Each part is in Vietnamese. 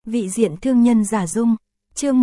Vị diện thương nhân Giả Dung, chương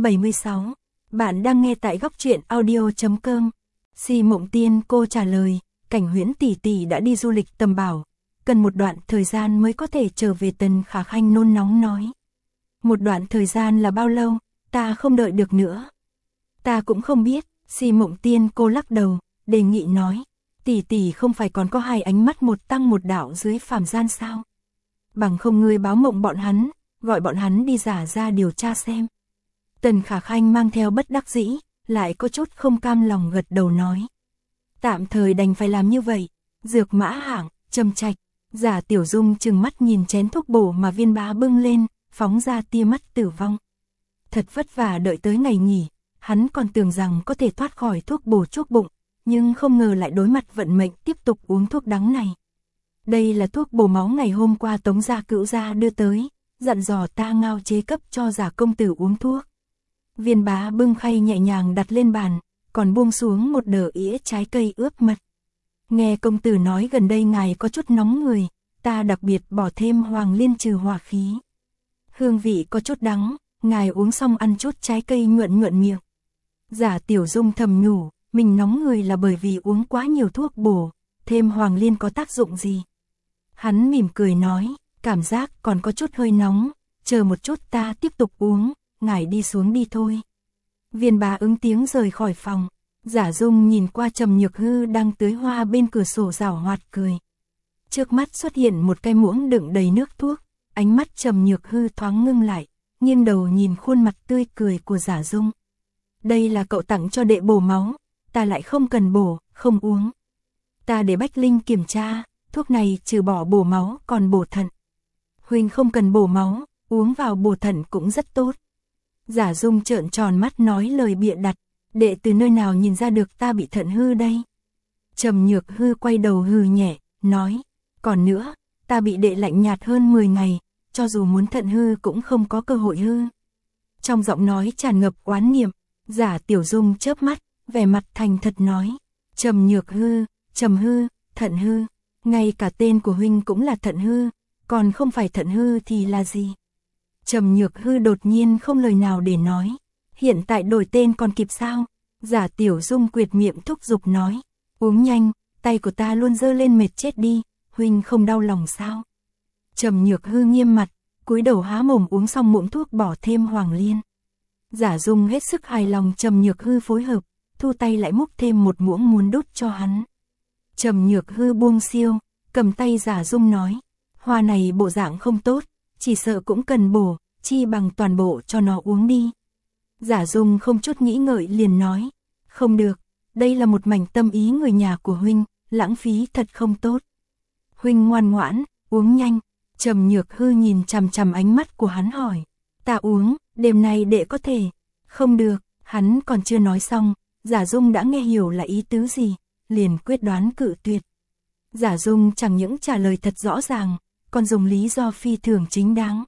176. Bạn đang nghe tại góc truyện audio.com. Si Mộng Tiên cô trả lời, Cảnh Huyễn tỷ tỷ đã đi du lịch tầm bảo, cần một đoạn thời gian mới có thể trở về. Tần Khả Khanh nôn nóng nói. Một đoạn thời gian là bao lâu, ta không đợi được nữa. Ta cũng không biết, Si Mộng Tiên cô lắc đầu, đề nghị nói, tỷ tỷ không phải còn có hai ánh mắt một tăng một đạo dưới phàm gian sao? Bằng không ngươi báo mộng bọn hắn, gọi bọn hắn đi giả ra điều tra xem. Tần Khả Khanh mang theo bất đắc dĩ, lại có chút không cam lòng gật đầu nói. Tạm thời đành phải làm như vậy. Dược Mã Hạng, Trầm Trạch, Giả Tiểu Dung chừng mắt nhìn chén thuốc bổ mà Viên Bá bưng lên, phóng ra tia mắt tử vong. Thật vất vả đợi tới ngày nghỉ, hắn còn tưởng rằng có thể thoát khỏi thuốc bổ chuốc bụng, nhưng không ngờ lại đối mặt vận mệnh tiếp tục uống thuốc đắng này. Đây là thuốc bổ máu ngày hôm qua Tống gia Cữu gia đưa tới, dặn dò ta ngao chế cấp cho Giả công tử uống thuốc. Viên Bá bưng khay nhẹ nhàng đặt lên bàn, còn buông xuống một đờ ĩa trái cây ướp mật. Nghe công tử nói gần đây ngài có chút nóng người, ta đặc biệt bỏ thêm hoàng liên trừ hỏa khí. Hương vị có chút đắng, ngài uống xong ăn chút trái cây nhuận nhuận miệng. Giả Tiểu Dung thầm nhủ, mình nóng người là bởi vì uống quá nhiều thuốc bổ, thêm hoàng liên có tác dụng gì? Hắn mỉm cười nói, cảm giác còn có chút hơi nóng, chờ một chút ta tiếp tục uống, ngài đi xuống đi thôi. Viên Bá ứng tiếng rời khỏi phòng. Giả Dung nhìn qua Trầm Nhược Hư đang tưới hoa bên cửa sổ giảo hoạt cười. Trước mắt xuất hiện một cái muỗng đựng đầy nước thuốc, ánh mắt Trầm Nhược Hư thoáng ngưng lại, nghiêng đầu nhìn khuôn mặt tươi cười của Giả Dung. Đây là cậu tặng cho đệ bổ máu, ta lại không cần bổ, không uống. Ta để Bách Linh kiểm tra, thuốc này trừ bỏ bổ máu còn bổ thận. Huynh không cần bổ máu, uống vào bổ thận cũng rất tốt. Giả Dung trợn tròn mắt nói lời bịa đặt, đệ từ nơi nào nhìn ra được ta bị thận hư đây? Trầm Nhược Hư quay đầu hừ nhẹ, nói, còn nữa, ta bị đệ lạnh nhạt hơn 10 ngày, cho dù muốn thận hư cũng không có cơ hội hư. Trong giọng nói tràn ngập oán niệm, Giả Tiểu Dung chớp mắt, vẻ mặt thành thật nói, Trầm Nhược Hư, Trầm hư, thận hư, ngay cả tên của huynh cũng là thận hư, còn không phải thận hư thì là gì? Trầm Nhược Hư đột nhiên không lời nào để nói, hiện tại đổi tên còn kịp sao? Giả Tiểu Dung quyệt miệng thúc giục nói, uống nhanh, tay của ta luôn giơ lên mệt chết đi, huynh không đau lòng sao? Trầm Nhược Hư nghiêm mặt, cúi đầu há mồm uống xong muỗng thuốc bỏ thêm hoàng liên. Giả Dung hết sức hài lòng Trầm Nhược Hư phối hợp, thu tay lại múc thêm một muỗng muốn đút cho hắn. Trầm Nhược Hư buông xiêu, cầm tay Giả Dung nói, hoa này bộ dạng không tốt, chỉ sợ cũng cần bổ, chi bằng toàn bộ cho nó uống đi. Giả Dung không chút nghĩ ngợi liền nói, không được, đây là một mảnh tâm ý người nhà của huynh, lãng phí thật không tốt. Huynh ngoan ngoãn, uống nhanh. Trầm Nhược Hư nhìn chằm chằm ánh mắt của hắn hỏi, ta uống, đêm nay đệ có thể? Không được, hắn còn chưa nói xong, Giả Dung đã nghe hiểu là ý tứ gì, liền quyết đoán cự tuyệt. Giả Dung chẳng những trả lời thật rõ ràng, còn dùng lý do phi thường chính đáng.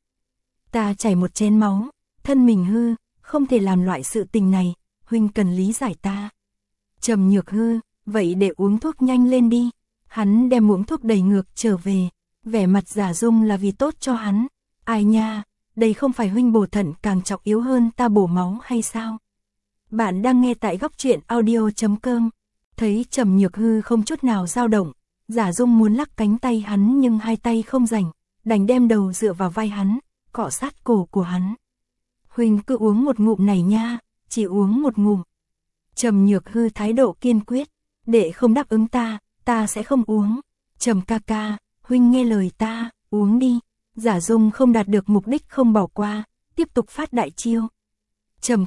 Ta chảy một chén máu, thân mình hư, không thể làm loại sự tình này, huynh cần lý giải ta. Trầm Nhược Hư, vậy để uống thuốc nhanh lên đi. Hắn đem muỗng thuốc đầy ngược trở về, vẻ mặt Giả Dung là vì tốt cho hắn. Ai nha, đây không phải huynh bổ thận càng trọng yếu hơn ta bổ máu hay sao? Bạn đang nghe tại góc truyện audio.com. Thấy Trầm Nhược Hư không chút nào dao động, Giả Dung muốn lắc cánh tay hắn nhưng hai tay không rảnh, đành đem đầu dựa vào vai hắn, cọ sát cổ của hắn. Huynh cứ uống một ngụm này nha, chỉ uống một ngụm. Trầm Nhược Hư thái độ kiên quyết, đệ không đáp ứng ta sẽ không uống. Trầm ca ca, huynh nghe lời ta, uống đi. Giả Dung không đạt được mục đích không bỏ qua, tiếp tục phát đại chiêu. Trầm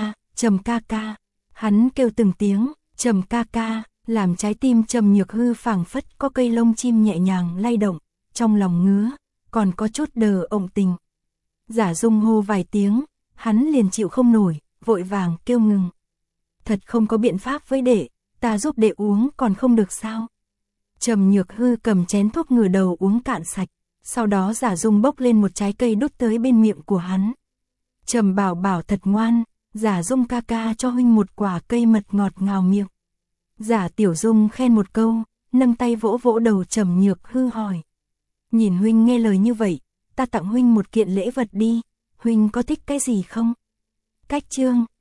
ca ca, hắn kêu từng tiếng, Trầm ca ca, làm trái tim Trầm Nhược Hư phảng phất có cây lông chim nhẹ nhàng lay động, trong lòng ngứa, còn có chút đờ ộng tình. Giả Dung hô vài tiếng, hắn liền chịu không nổi, vội vàng kêu ngừng. Thật không có biện pháp với đệ, ta giúp đệ uống còn không được sao? Trầm Nhược Hư cầm chén thuốc ngửa đầu uống cạn sạch, sau đó Giả Dung bốc lên một trái cây đút tới bên miệng của hắn. Trầm Bảo Bảo thật ngoan, Giả Dung ca ca cho huynh một quả cây mật ngọt ngào miệng. Giả Tiểu Dung khen một câu, nâng tay vỗ vỗ đầu Trầm Nhược Hư hỏi. Nhìn huynh nghe lời như vậy, ta tặng huynh một kiện lễ vật đi, Huynh có thích cái gì không? Cách chương